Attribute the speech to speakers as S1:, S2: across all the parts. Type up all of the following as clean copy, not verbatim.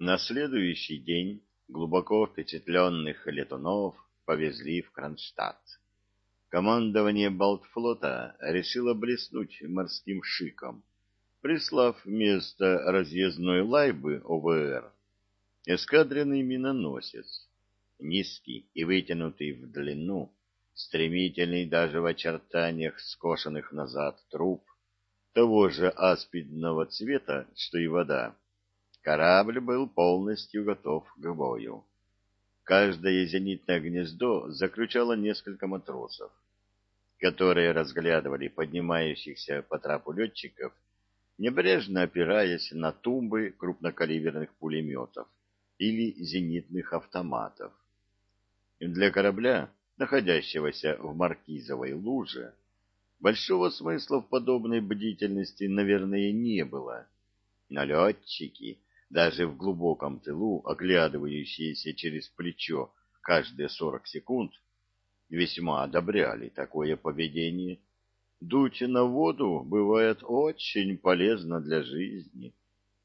S1: На следующий день глубоко впечатленных летунов повезли в Кронштадт. Командование Балтфлота решило блеснуть морским шиком, прислав вместо разъездной лайбы ОВР эскадренный миноносец, низкий и вытянутый в длину, стремительный даже в очертаниях скошенных назад труб, того же аспидного цвета, что и вода. Корабль был полностью готов к бою. Каждое зенитное гнездо заключало несколько матросов, которые разглядывали поднимающихся по трапу летчиков, небрежно опираясь на тумбы крупнокалиберных пулеметов или зенитных автоматов. Для корабля, находящегося в Маркизовой луже, большого смысла в подобной бдительности, наверное, не было. Но летчики, даже в глубоком тылу, оглядывающиеся через плечо каждые 40 секунд, весьма одобряли такое поведение. Дуть на воду бывает очень полезно для жизни.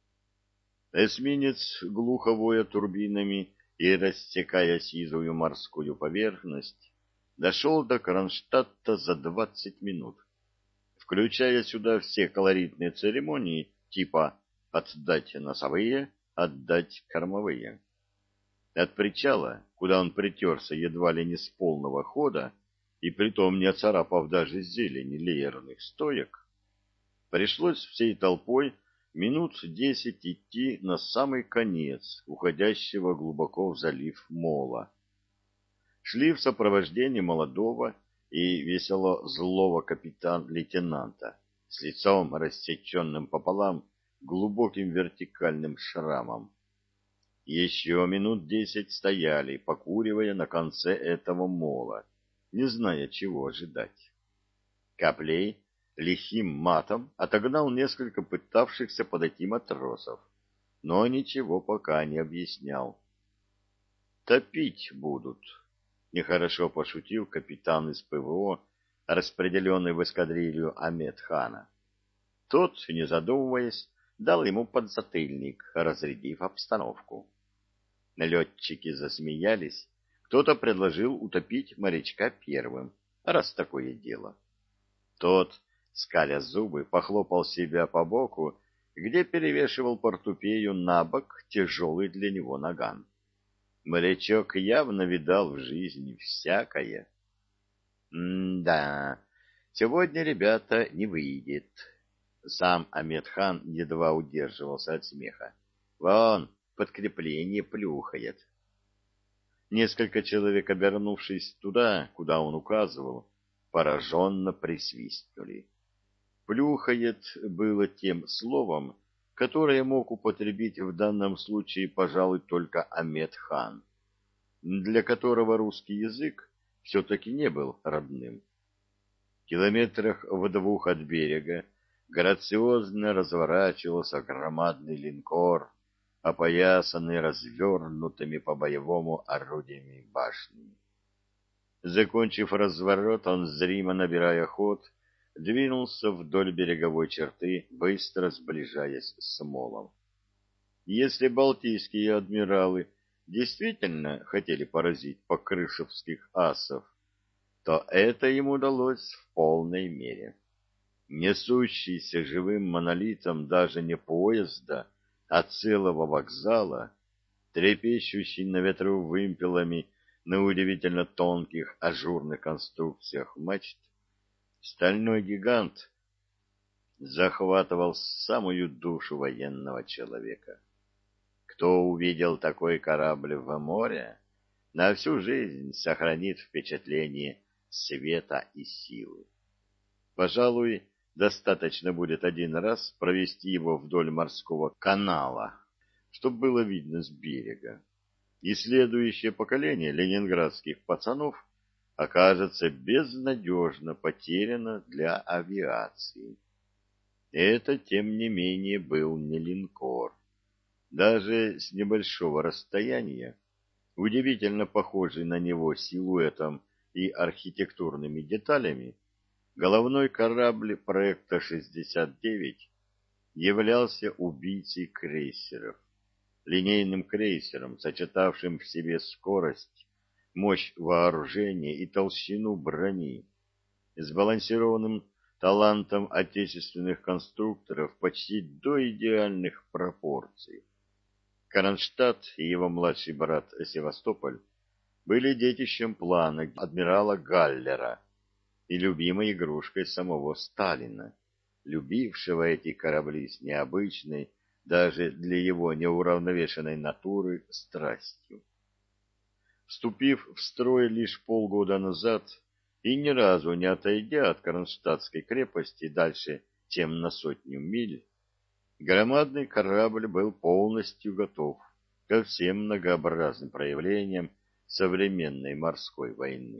S1: Эсминец, глухо воя турбинами и рассекая сизую морскую поверхность, дошел до Кронштадта за 20 минут, включая сюда все колоритные церемонии типа «отдать носовые», «отдать кормовые». От причала, куда он притерся едва ли не с полного хода, и притом не оцарапав даже зелени леерных стоек, пришлось всей толпой минут 10 идти на самый конец уходящего глубоко в залив мола. Шли в сопровождении молодого и весело злого капитан-лейтенанта с лицом рассеченным пополам глубоким вертикальным шрамом. Еще минут 10 стояли, покуривая на конце этого мола, не зная, чего ожидать. Каплей лихим матом отогнал несколько пытавшихся подойти матросов, но ничего пока не объяснял. «Топить будут», — нехорошо пошутил капитан из ПВО, распределенный в эскадрилью Ахмед-хана. Тот, не задумываясь, дал ему подзатыльник, разрядив обстановку. Летчики засмеялись, кто-то предложил утопить морячка первым, раз такое дело. Тот, скаля зубы, похлопал себя по боку, где перевешивал портупею на бок тяжелый для него наган. Морячок явно видал в жизни всякое. «М-да, сегодня, ребята, не выйдет». Сам Ахмед-хан едва удерживался от смеха. «Вон, подкрепление плюхает». Несколько человек, обернувшись туда, куда он указывал, пораженно присвистнули. «Плюхает» было тем словом, которое мог употребить в данном случае, пожалуй, только Ахмед-хан, для которого русский язык все-таки не был родным. Километрах в 2 от берега грациозно разворачивался громадный линкор, опоясанный развернутыми по-боевому орудиями башнями. Закончив разворот, он, зримо набирая ход, двинулся вдоль береговой черты, быстро сближаясь с молом. Если балтийские адмиралы действительно хотели поразить покрышевских асов, то это им удалось в полной мере. Несущийся живым монолитом даже не поезда, а целого вокзала, трепещущий на ветру вымпелами на удивительно тонких ажурных конструкциях мачт, стальной гигант захватывал самую душу военного человека. Кто увидел такой корабль в море, на всю жизнь сохранит впечатление света и силы. Пожалуй, достаточно будет один раз провести его вдоль морского канала, чтобы было видно с берега, и следующее поколение ленинградских пацанов окажется безнадежно потеряно для авиации. Это, тем не менее, был не линкор. Даже с небольшого расстояния, удивительно похожий на него силуэтом и архитектурными деталями, головной корабль проекта 69 являлся убийцей крейсеров, линейным крейсером, сочетавшим в себе скорость, мощь вооружения и толщину брони, сбалансированным талантом отечественных конструкторов почти до идеальных пропорций. Кронштадт и его младший брат Севастополь были детищем плана адмирала Галлера и любимой игрушкой самого Сталина, любившего эти корабли с необычной, даже для его неуравновешенной натуры, страстью. Вступив в строй лишь полгода назад и ни разу не отойдя от Кронштадтской крепости дальше, чем на 100 миль, громадный корабль был полностью готов ко всем многообразным проявлениям современной морской войны.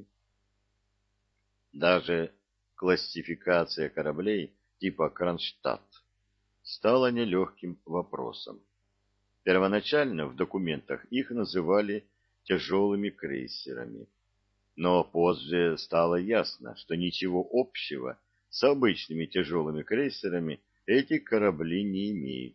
S1: Даже классификация кораблей типа Кронштадт стала нелегким вопросом. Первоначально в документах их называли тяжелыми крейсерами, но позже стало ясно, что ничего общего с обычными тяжелыми крейсерами эти корабли не имеют.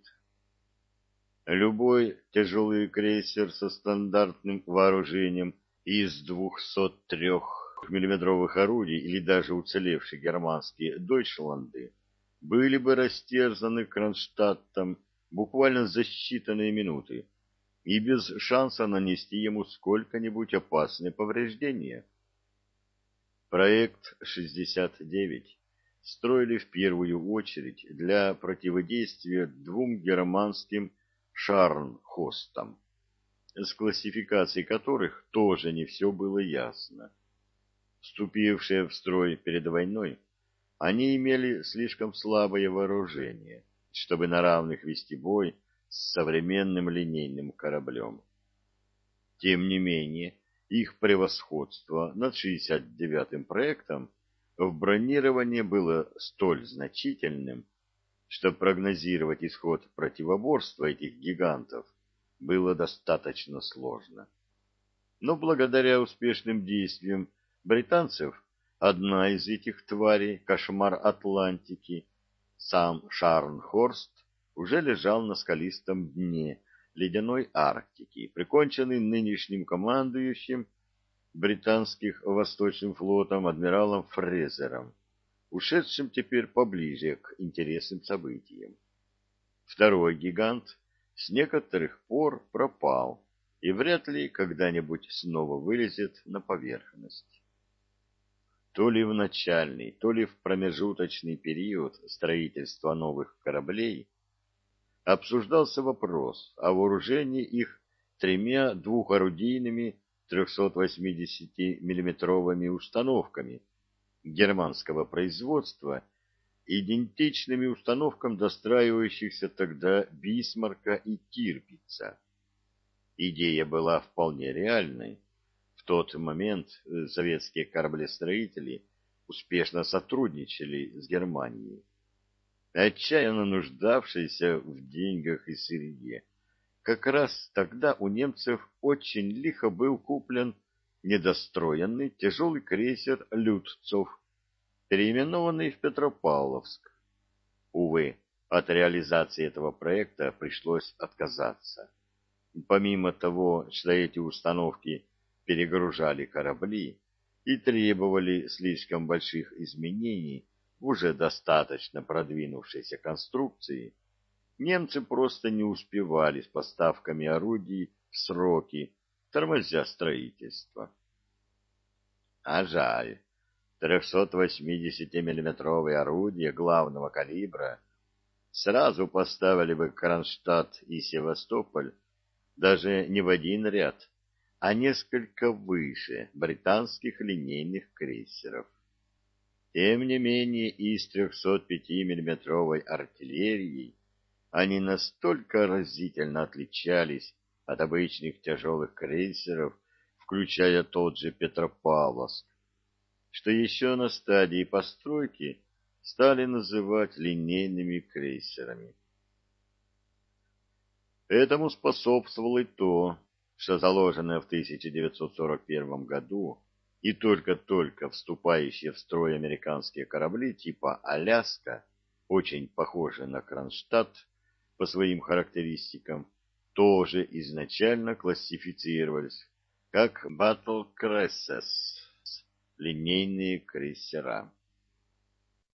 S1: Любой тяжелый крейсер со стандартным вооружением из 203 миллиметровых орудий или даже уцелевшие германские «Дойчланды» были бы растерзаны Кронштадтом буквально за считанные минуты и без шанса нанести ему сколько-нибудь опасные повреждения. Проект 69 строили в первую очередь для противодействия двум германским шарнхостам, с классификацией которых тоже не все было ясно. Вступившие в строй перед войной, они имели слишком слабое вооружение, чтобы на равных вести бой с современным линейным кораблем. Тем не менее, их превосходство над 69-м проектом в бронировании было столь значительным, что прогнозировать исход противоборства этих гигантов было достаточно сложно. Но благодаря успешным действиям британцев одна из этих тварей, кошмар Атлантики, сам Шарнхорст, уже лежал на скалистом дне ледяной Арктики, приконченный нынешним командующим британских Восточным флотом адмиралом Фрезером, ушедшим теперь поближе к интересным событиям. Второй гигант с некоторых пор пропал и вряд ли когда-нибудь снова вылезет на поверхность. То ли в начальный, то ли в промежуточный период строительства новых кораблей обсуждался вопрос о вооружении их 3 двухорудийными 380-миллиметровыми установками германского производства, идентичными установкам достраивающихся тогда Бисмарка и Тирпица. Идея была вполне реальной. В тот момент советские кораблестроители успешно сотрудничали с Германией, отчаянно нуждавшейся в деньгах и сырье. Как раз тогда у немцев очень лихо был куплен недостроенный тяжелый крейсер «Лютцов», переименованный в Петропавловск. Увы, от реализации этого проекта пришлось отказаться. Помимо того, что эти установки перегружали корабли и требовали слишком больших изменений в уже достаточно продвинувшейся конструкции, немцы просто не успевали с поставками орудий в сроки, тормозя строительство. А жаль, 380-миллиметровые орудия главного калибра сразу поставили бы Кронштадт и Севастополь даже не в один ряд, а несколько выше британских линейных крейсеров. Тем не менее, из 305-миллиметровой артиллерии они настолько разительно отличались от обычных тяжелых крейсеров, включая тот же Петропавловск, что еще на стадии постройки стали называть линейными крейсерами. Этому способствовало и то, что заложенное в 1941 году и только-только вступающие в строй американские корабли типа «Аляска», очень похожие на Кронштадт по своим характеристикам, тоже изначально классифицировались как Battle Cruisers, линейные крейсера.